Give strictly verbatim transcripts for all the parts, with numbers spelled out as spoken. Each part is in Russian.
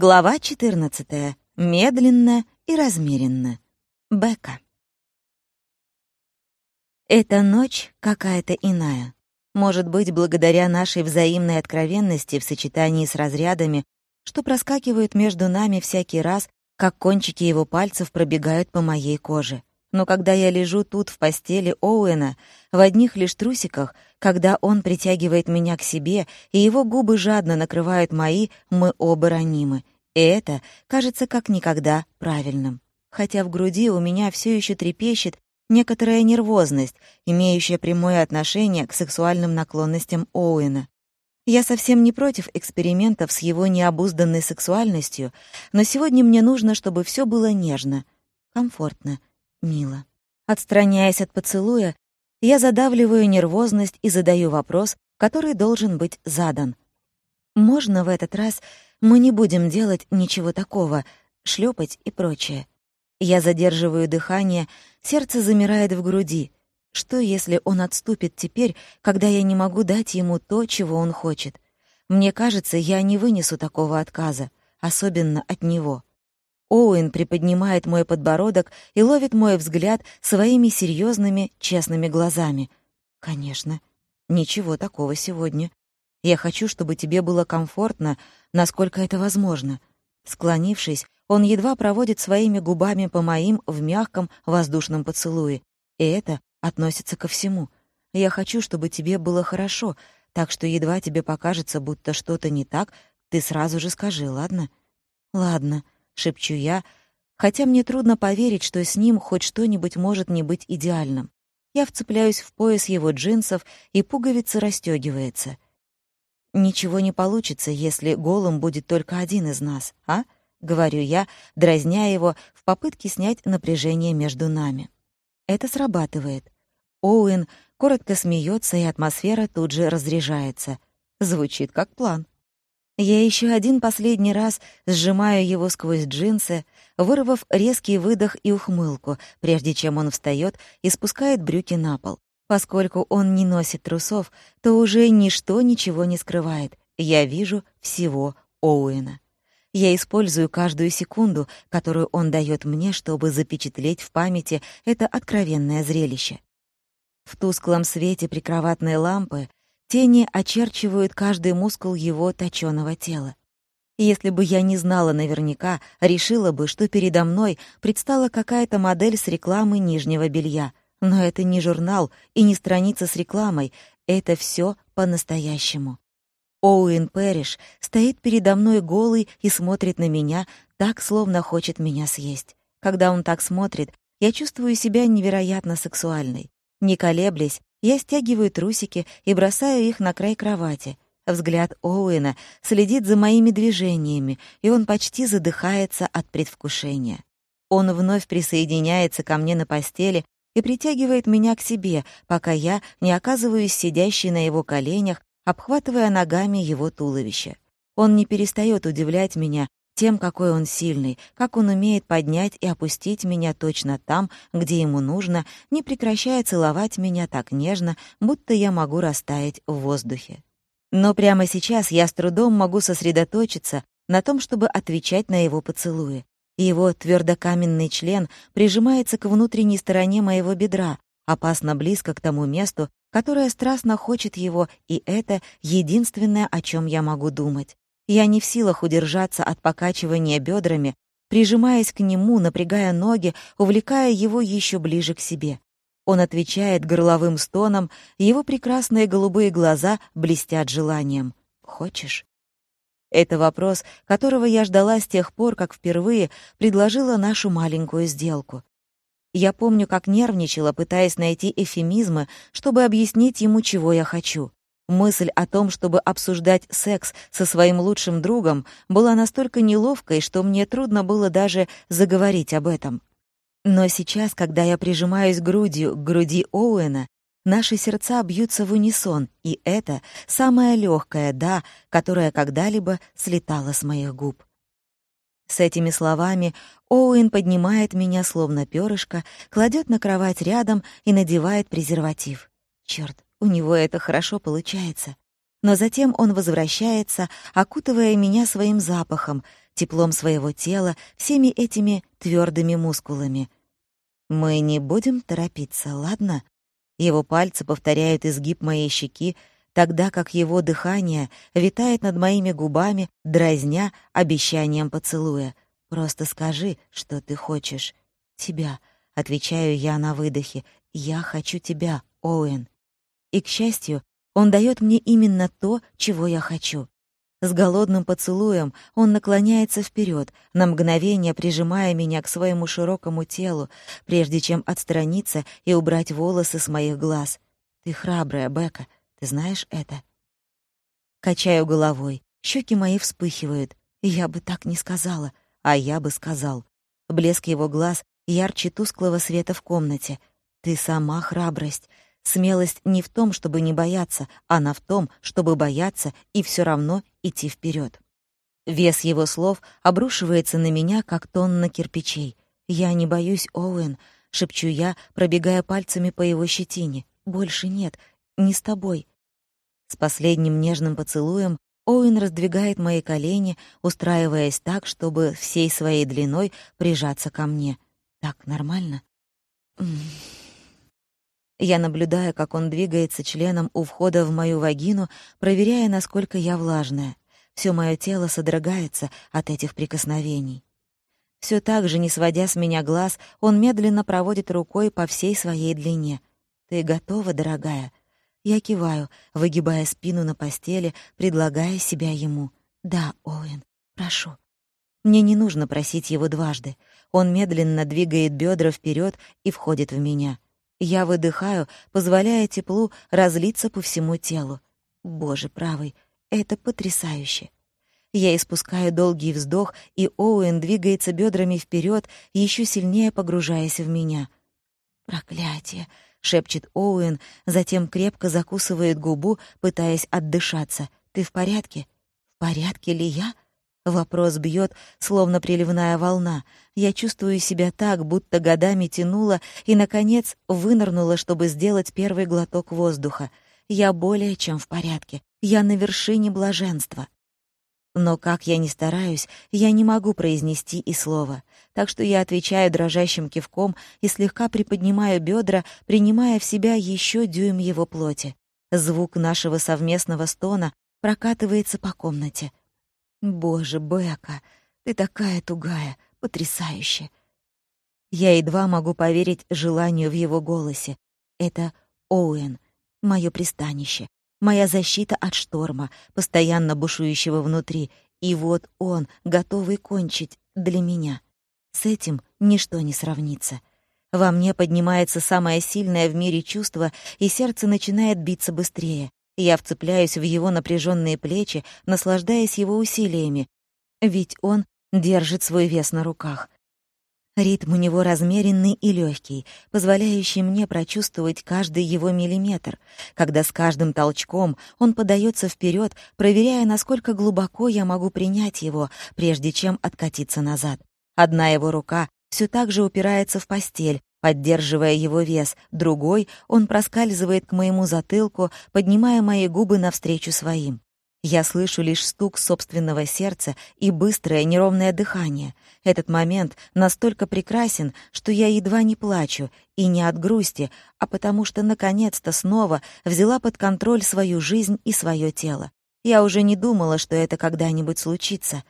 Глава четырнадцатая. Медленно и размеренно. Бека. Эта ночь какая-то иная. Может быть, благодаря нашей взаимной откровенности в сочетании с разрядами, что проскакивают между нами всякий раз, как кончики его пальцев пробегают по моей коже. Но когда я лежу тут в постели Оуэна, в одних лишь трусиках, когда он притягивает меня к себе, и его губы жадно накрывают мои, мы оба ранимы. И это кажется как никогда правильным. Хотя в груди у меня все еще трепещет некоторая нервозность, имеющая прямое отношение к сексуальным наклонностям Оуэна. Я совсем не против экспериментов с его необузданной сексуальностью, но сегодня мне нужно, чтобы все было нежно, комфортно, мило. Отстраняясь от поцелуя, я задавливаю нервозность и задаю вопрос, который должен быть задан. Можно в этот раз мы не будем делать ничего такого, шлепать и прочее? Я задерживаю дыхание, сердце замирает в груди. Что, если он отступит теперь, когда я не могу дать ему то, чего он хочет? Мне кажется, я не вынесу такого отказа, особенно от него. Оуэн приподнимает мой подбородок и ловит мой взгляд своими серьезными, честными глазами. Конечно, ничего такого сегодня. Я хочу, чтобы тебе было комфортно, насколько это возможно. Склонившись, он едва проводит своими губами по моим в мягком воздушном поцелуе. И это относится ко всему. Я хочу, чтобы тебе было хорошо, так что едва тебе покажется, будто что-то не так, ты сразу же скажи, ладно? Ладно, шепчу я, хотя мне трудно поверить, что с ним хоть что-нибудь может не быть идеальным. Я вцепляюсь в пояс его джинсов, и пуговица расстёгивается. «Ничего не получится, если голым будет только один из нас, а?» — говорю я, дразня его в попытке снять напряжение между нами. Это срабатывает. Оуэн коротко смеется, и атмосфера тут же разряжается. Звучит как план. Я еще один последний раз сжимаю его сквозь джинсы, вырвав резкий выдох и ухмылку, прежде чем он встает и спускает брюки на пол. Поскольку он не носит трусов, то уже ничто ничего не скрывает. Я вижу всего Оуэна. Я использую каждую секунду, которую он дает мне, чтобы запечатлеть в памяти это откровенное зрелище. В тусклом свете прикроватной лампы тени очерчивают каждый мускул его точёного тела. Если бы я не знала наверняка, решила бы, что передо мной предстала какая-то модель с рекламы нижнего белья. Но это не журнал и не страница с рекламой, это всё по-настоящему. Оуэн Пэриш стоит передо мной голый и смотрит на меня так, словно хочет меня съесть. Когда он так смотрит, я чувствую себя невероятно сексуальной. Не колеблясь, я стягиваю трусики и бросаю их на край кровати. Взгляд Оуэна следит за моими движениями, и он почти задыхается от предвкушения. Он вновь присоединяется ко мне на постели и притягивает меня к себе, пока я не оказываюсь сидящей на его коленях, обхватывая ногами его туловище. Он не перестает удивлять меня тем, какой он сильный, как он умеет поднять и опустить меня точно там, где ему нужно, не прекращая целовать меня так нежно, будто я могу растаять в воздухе. Но прямо сейчас я с трудом могу сосредоточиться на том, чтобы отвечать на его поцелуи. Его твердокаменный член прижимается к внутренней стороне моего бедра, опасно близко к тому месту, которое страстно хочет его, и это единственное, о чем я могу думать. Я не в силах удержаться от покачивания бедрами, прижимаясь к нему, напрягая ноги, увлекая его еще ближе к себе. Он отвечает горловым стоном, его прекрасные голубые глаза блестят желанием. «Хочешь?» Это вопрос, которого я ждала с тех пор, как впервые предложила нашу маленькую сделку. Я помню, как нервничала, пытаясь найти эвфемизмы, чтобы объяснить ему, чего я хочу. Мысль о том, чтобы обсуждать секс со своим лучшим другом, была настолько неловкой, что мне трудно было даже заговорить об этом. Но сейчас, когда я прижимаюсь грудью к груди Оуэна, наши сердца бьются в унисон, и это самое легкое «да», которое когда-либо слетало с моих губ. С этими словами Оуэн поднимает меня, словно перышко, кладет на кровать рядом и надевает презерватив. Черт, у него это хорошо получается. Но затем он возвращается, окутывая меня своим запахом, теплом своего тела, всеми этими твердыми мускулами. «Мы не будем торопиться, ладно?» Его пальцы повторяют изгиб моей щеки, тогда как его дыхание витает над моими губами, дразня обещанием поцелуя. «Просто скажи, что ты хочешь». «Тебя», — отвечаю я на выдохе. «Я хочу тебя, Оуэн». И, к счастью, он даёт мне именно то, чего я хочу. С голодным поцелуем он наклоняется вперед, на мгновение прижимая меня к своему широкому телу, прежде чем отстраниться и убрать волосы с моих глаз. «Ты храбрая, Бека, ты знаешь это?» Качаю головой, щеки мои вспыхивают. Я бы так не сказала, а я бы сказал. Блеск его глаз ярче тусклого света в комнате. «Ты сама храбрость». Смелость не в том, чтобы не бояться, она в том, чтобы бояться и все равно идти вперед. Вес его слов обрушивается на меня, как тонна кирпичей. «Я не боюсь, Оуэн», — шепчу я, пробегая пальцами по его щетине. «Больше нет, не с тобой». С последним нежным поцелуем Оуэн раздвигает мои колени, устраиваясь так, чтобы всей своей длиной прижаться ко мне. «Так нормально?» Я наблюдаю, как он двигается членом у входа в мою вагину, проверяя, насколько я влажная. Всё моё тело содрогается от этих прикосновений. Всё так же, не сводя с меня глаз, он медленно проводит рукой по всей своей длине. «Ты готова, дорогая?» Я киваю, выгибая спину на постели, предлагая себя ему. «Да, Оуэн, прошу». Мне не нужно просить его дважды. Он медленно двигает бёдра вперёд и входит в меня. Я выдыхаю, позволяя теплу разлиться по всему телу. Боже правый, это потрясающе. Я испускаю долгий вздох, и Оуэн двигается бедрами вперед, еще сильнее погружаясь в меня. «Проклятие!» — шепчет Оуэн, затем крепко закусывает губу, пытаясь отдышаться. «Ты в порядке?» «В порядке ли я?» Вопрос бьет, словно приливная волна. Я чувствую себя так, будто годами тянула и, наконец, вынырнула, чтобы сделать первый глоток воздуха. Я более чем в порядке. Я на вершине блаженства. Но как я ни стараюсь, я не могу произнести и слова. Так что я отвечаю дрожащим кивком и слегка приподнимаю бедра, принимая в себя еще дюйм его плоти. Звук нашего совместного стона прокатывается по комнате. «Боже, Бека, ты такая тугая, потрясающе!» Я едва могу поверить желанию в его голосе. Это Оуэн, мое пристанище, моя защита от шторма, постоянно бушующего внутри. И вот он, готовый кончить для меня. С этим ничто не сравнится. Во мне поднимается самое сильное в мире чувство, и сердце начинает биться быстрее. Я вцепляюсь в его напряженные плечи, наслаждаясь его усилиями, ведь он держит свой вес на руках. Ритм у него размеренный и легкий, позволяющий мне прочувствовать каждый его миллиметр, когда с каждым толчком он подается вперед, проверяя, насколько глубоко я могу принять его, прежде чем откатиться назад. Одна его рука все так же упирается в постель, поддерживая его вес, другой он проскальзывает к моему затылку, поднимая мои губы навстречу своим. Я слышу лишь стук собственного сердца и быстрое неровное дыхание. Этот момент настолько прекрасен, что я едва не плачу, и не от грусти, а потому что наконец-то снова взяла под контроль свою жизнь и свое тело. Я уже не думала, что это когда-нибудь случится.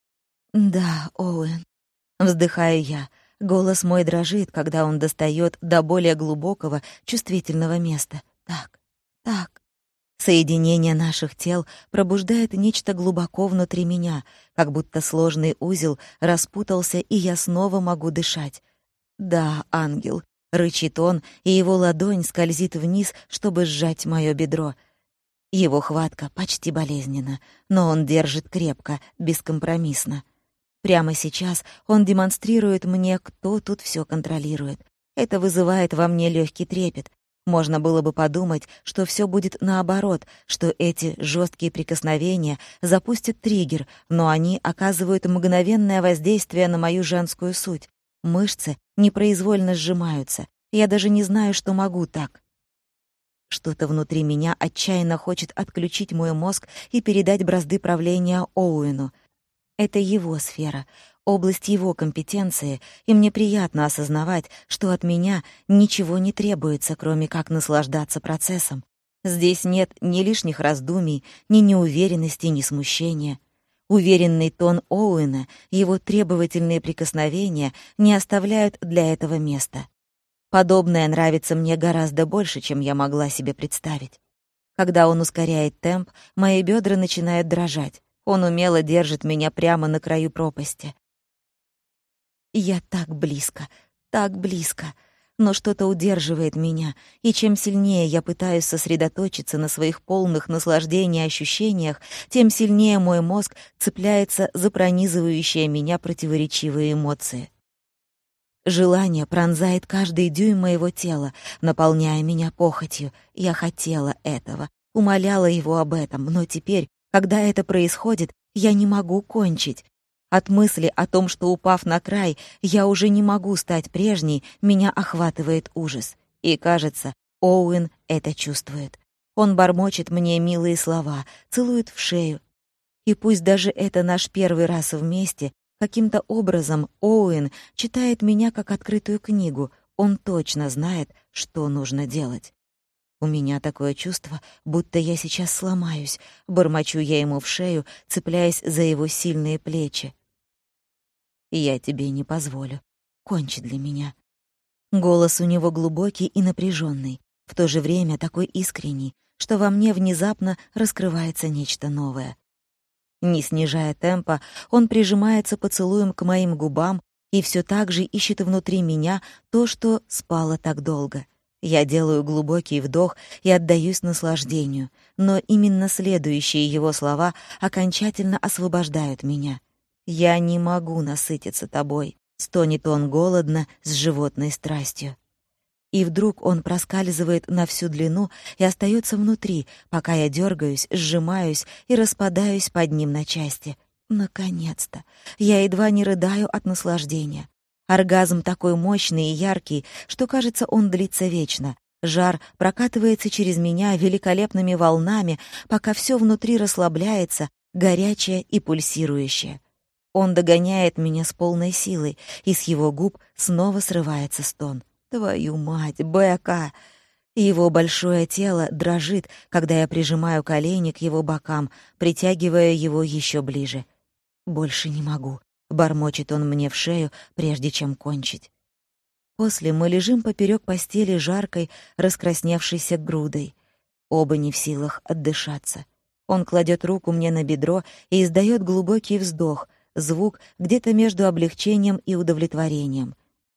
«Да, Оуэн», — вздыхаю я. Голос мой дрожит, когда он достает до более глубокого, чувствительного места. Так, так. Соединение наших тел пробуждает нечто глубоко внутри меня, как будто сложный узел распутался, и я снова могу дышать. «Да, ангел», — рычит он, и его ладонь скользит вниз, чтобы сжать моё бедро. Его хватка почти болезненна, но он держит крепко, бескомпромиссно. Прямо сейчас он демонстрирует мне, кто тут всё контролирует. Это вызывает во мне легкий трепет. Можно было бы подумать, что всё будет наоборот, что эти жесткие прикосновения запустят триггер, но они оказывают мгновенное воздействие на мою женскую суть. Мышцы непроизвольно сжимаются. Я даже не знаю, что могу так. Что-то внутри меня отчаянно хочет отключить мой мозг и передать бразды правления Оуэну. Это его сфера, область его компетенции, и мне приятно осознавать, что от меня ничего не требуется, кроме как наслаждаться процессом. Здесь нет ни лишних раздумий, ни неуверенности, ни смущения. Уверенный тон Оуэна, его требовательные прикосновения не оставляют для этого места. Подобное нравится мне гораздо больше, чем я могла себе представить. Когда он ускоряет темп, мои бедра начинают дрожать. Он умело держит меня прямо на краю пропасти. Я так близко, так близко. Но что-то удерживает меня, и чем сильнее я пытаюсь сосредоточиться на своих полных наслаждения ощущениях, тем сильнее мой мозг цепляется за пронизывающие меня противоречивые эмоции. Желание пронзает каждый дюйм моего тела, наполняя меня похотью. Я хотела этого, умоляла его об этом, но теперь, когда это происходит, я не могу кончить. От мысли о том, что, упав на край, я уже не могу стать прежней, меня охватывает ужас. И, кажется, Оуэн это чувствует. Он бормочет мне милые слова, целует в шею. И пусть даже это наш первый раз вместе, каким-то образом Оуэн читает меня как открытую книгу. Он точно знает, что нужно делать. У меня такое чувство, будто я сейчас сломаюсь. Бормочу я ему в шею, цепляясь за его сильные плечи. «Я тебе не позволю. Кончи для меня». Голос у него глубокий и напряженный, в то же время такой искренний, что во мне внезапно раскрывается нечто новое. Не снижая темпа, он прижимается поцелуем к моим губам и все так же ищет внутри меня то, что спало так долго. Я делаю глубокий вдох и отдаюсь наслаждению, но именно следующие его слова окончательно освобождают меня. «Я не могу насытиться тобой», — стонет он голодно, с животной страстью. И вдруг он проскальзывает на всю длину и остается внутри, пока я дергаюсь, сжимаюсь и распадаюсь под ним на части. Наконец-то! Я едва не рыдаю от наслаждения. Оргазм такой мощный и яркий, что, кажется, он длится вечно. Жар прокатывается через меня великолепными волнами, пока все внутри расслабляется, горячее и пульсирующее. Он догоняет меня с полной силой, и с его губ снова срывается стон. «Твою мать, Бека!» Его большое тело дрожит, когда я прижимаю колени к его бокам, притягивая его еще ближе. «Больше не могу», — бормочет он мне в шею, прежде чем кончить. После мы лежим поперек постели жаркой, раскрасневшейся грудой. Оба не в силах отдышаться. Он кладет руку мне на бедро и издает глубокий вздох, звук где-то между облегчением и удовлетворением.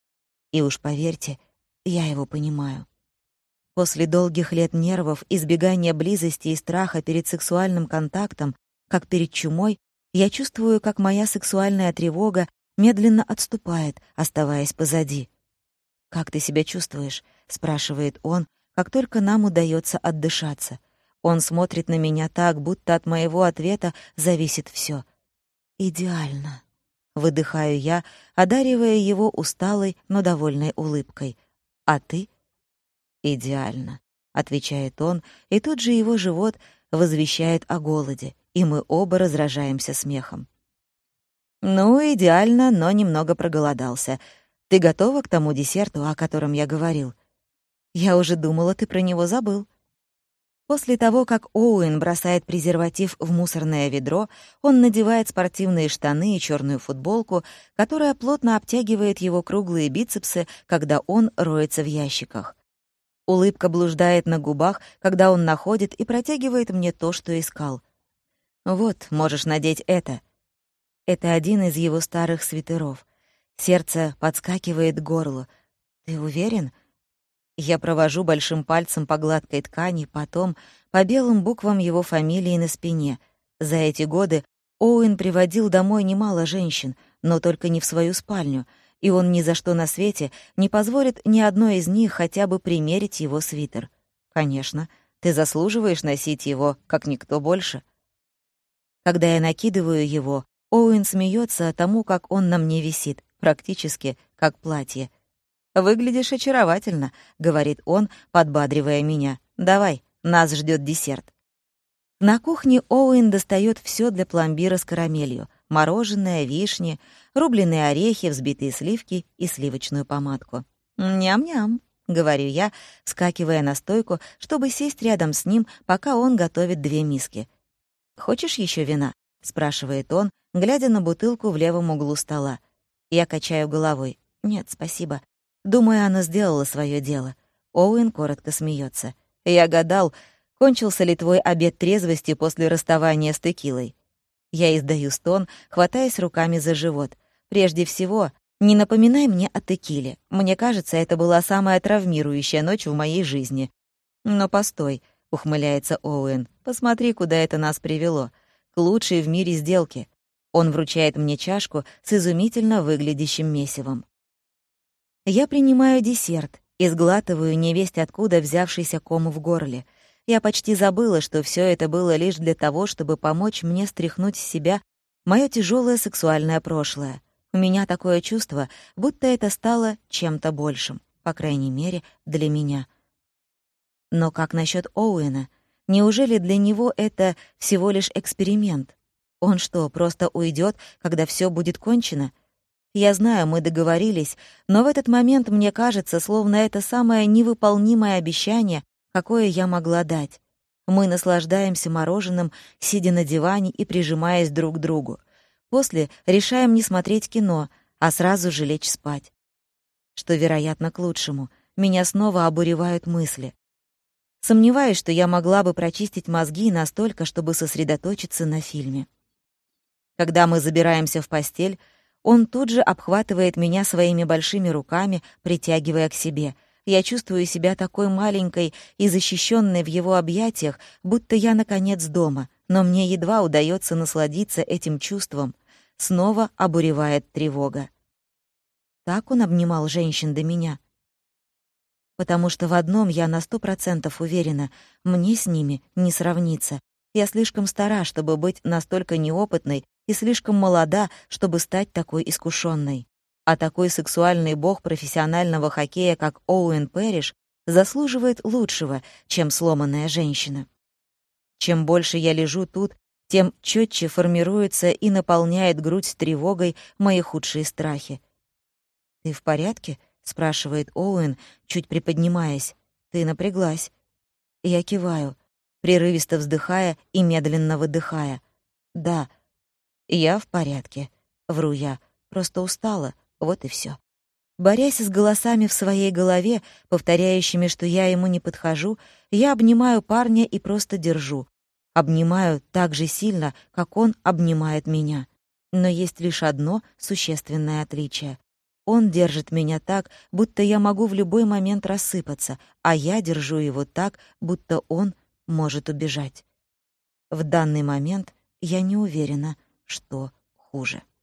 И уж поверьте, я его понимаю. После долгих лет нервов, избегания близости и страха перед сексуальным контактом, как перед чумой, я чувствую, как моя сексуальная тревога медленно отступает, оставаясь позади. «Как ты себя чувствуешь?» — спрашивает он, как только нам удается отдышаться. Он смотрит на меня так, будто от моего ответа зависит все. «Идеально», — выдыхаю я, одаривая его усталой, но довольной улыбкой. «А ты?» «Идеально», — отвечает он, и тут же его живот возвещает о голоде, и мы оба разражаемся смехом. «Ну, идеально, но немного проголодался. Ты готова к тому десерту, о котором я говорил?» «Я уже думала, ты про него забыл». После того, как Оуэн бросает презерватив в мусорное ведро, он надевает спортивные штаны и черную футболку, которая плотно обтягивает его круглые бицепсы, когда он роется в ящиках. Улыбка блуждает на губах, когда он находит и протягивает мне то, что искал. «Вот, можешь надеть это». Это один из его старых свитеров. Сердце подскакивает к горлу. «Ты уверен?» Я провожу большим пальцем по гладкой ткани, потом по белым буквам его фамилии на спине. За эти годы Оуэн приводил домой немало женщин, но только не в свою спальню, и он ни за что на свете не позволит ни одной из них хотя бы примерить его свитер. Конечно, ты заслуживаешь носить его, как никто больше. Когда я накидываю его, Оуэн смеется тому, как он на мне висит, практически как платье. «Выглядишь очаровательно», — говорит он, подбадривая меня. «Давай, нас ждет десерт». На кухне Оуэн достает все для пломбира с карамелью. Мороженое, вишни, рубленые орехи, взбитые сливки и сливочную помадку. «Ням-ням», — говорю я, вскакивая на стойку, чтобы сесть рядом с ним, пока он готовит две миски. «Хочешь еще вина?» — спрашивает он, глядя на бутылку в левом углу стола. Я качаю головой. «Нет, спасибо. Думаю, оно сделало свое дело». Оуэн коротко смеется. «Я гадал, кончился ли твой обет трезвости после расставания с текилой?» Я издаю стон, хватаясь руками за живот. «Прежде всего, не напоминай мне о текиле. Мне кажется, это была самая травмирующая ночь в моей жизни». «Но постой», — ухмыляется Оуэн, — «посмотри, куда это нас привело. К лучшей в мире сделке». Он вручает мне чашку с изумительно выглядящим месивом. Я принимаю десерт и сглатываю невесть откуда взявшийся ком в горле. Я почти забыла, что все это было лишь для того, чтобы помочь мне стряхнуть с себя мое тяжелое сексуальное прошлое. У меня такое чувство, будто это стало чем-то большим, по крайней мере, для меня. Но как насчет Оуэна? Неужели для него это всего лишь эксперимент? Он что, просто уйдет, когда все будет кончено? Я знаю, мы договорились, но в этот момент мне кажется, словно это самое невыполнимое обещание, какое я могла дать. Мы наслаждаемся мороженым, сидя на диване и прижимаясь друг к другу. После решаем не смотреть кино, а сразу же лечь спать. Что, вероятно, к лучшему. Меня снова обуревают мысли. Сомневаюсь, что я могла бы прочистить мозги настолько, чтобы сосредоточиться на фильме. Когда мы забираемся в постель, он тут же обхватывает меня своими большими руками, притягивая к себе. Я чувствую себя такой маленькой и защищенной в его объятиях, будто я, наконец, дома, но мне едва удается насладиться этим чувством. Снова обуревает тревога. Так он обнимал женщин до меня. Потому что в одном я на сто процентов уверена, мне с ними не сравниться. Я слишком стара, чтобы быть настолько неопытной, и слишком молода, чтобы стать такой искушенной. А такой сексуальный бог профессионального хоккея, как Оуэн Пэриш, заслуживает лучшего, чем сломанная женщина. Чем больше я лежу тут, тем четче формируется и наполняет грудь тревогой мои худшие страхи. «Ты в порядке?» — спрашивает Оуэн, чуть приподнимаясь. «Ты напряглась». Я киваю, прерывисто вздыхая и медленно выдыхая. «Да, я в порядке», — вру я, просто устала. Вот и все. Борясь с голосами в своей голове, повторяющими, что я ему не подхожу, я обнимаю парня и просто держу. Обнимаю так же сильно, как он обнимает меня. Но есть лишь одно существенное отличие. Он держит меня так, будто я могу в любой момент рассыпаться, а я держу его так, будто он может убежать. В данный момент я не уверена, что хуже.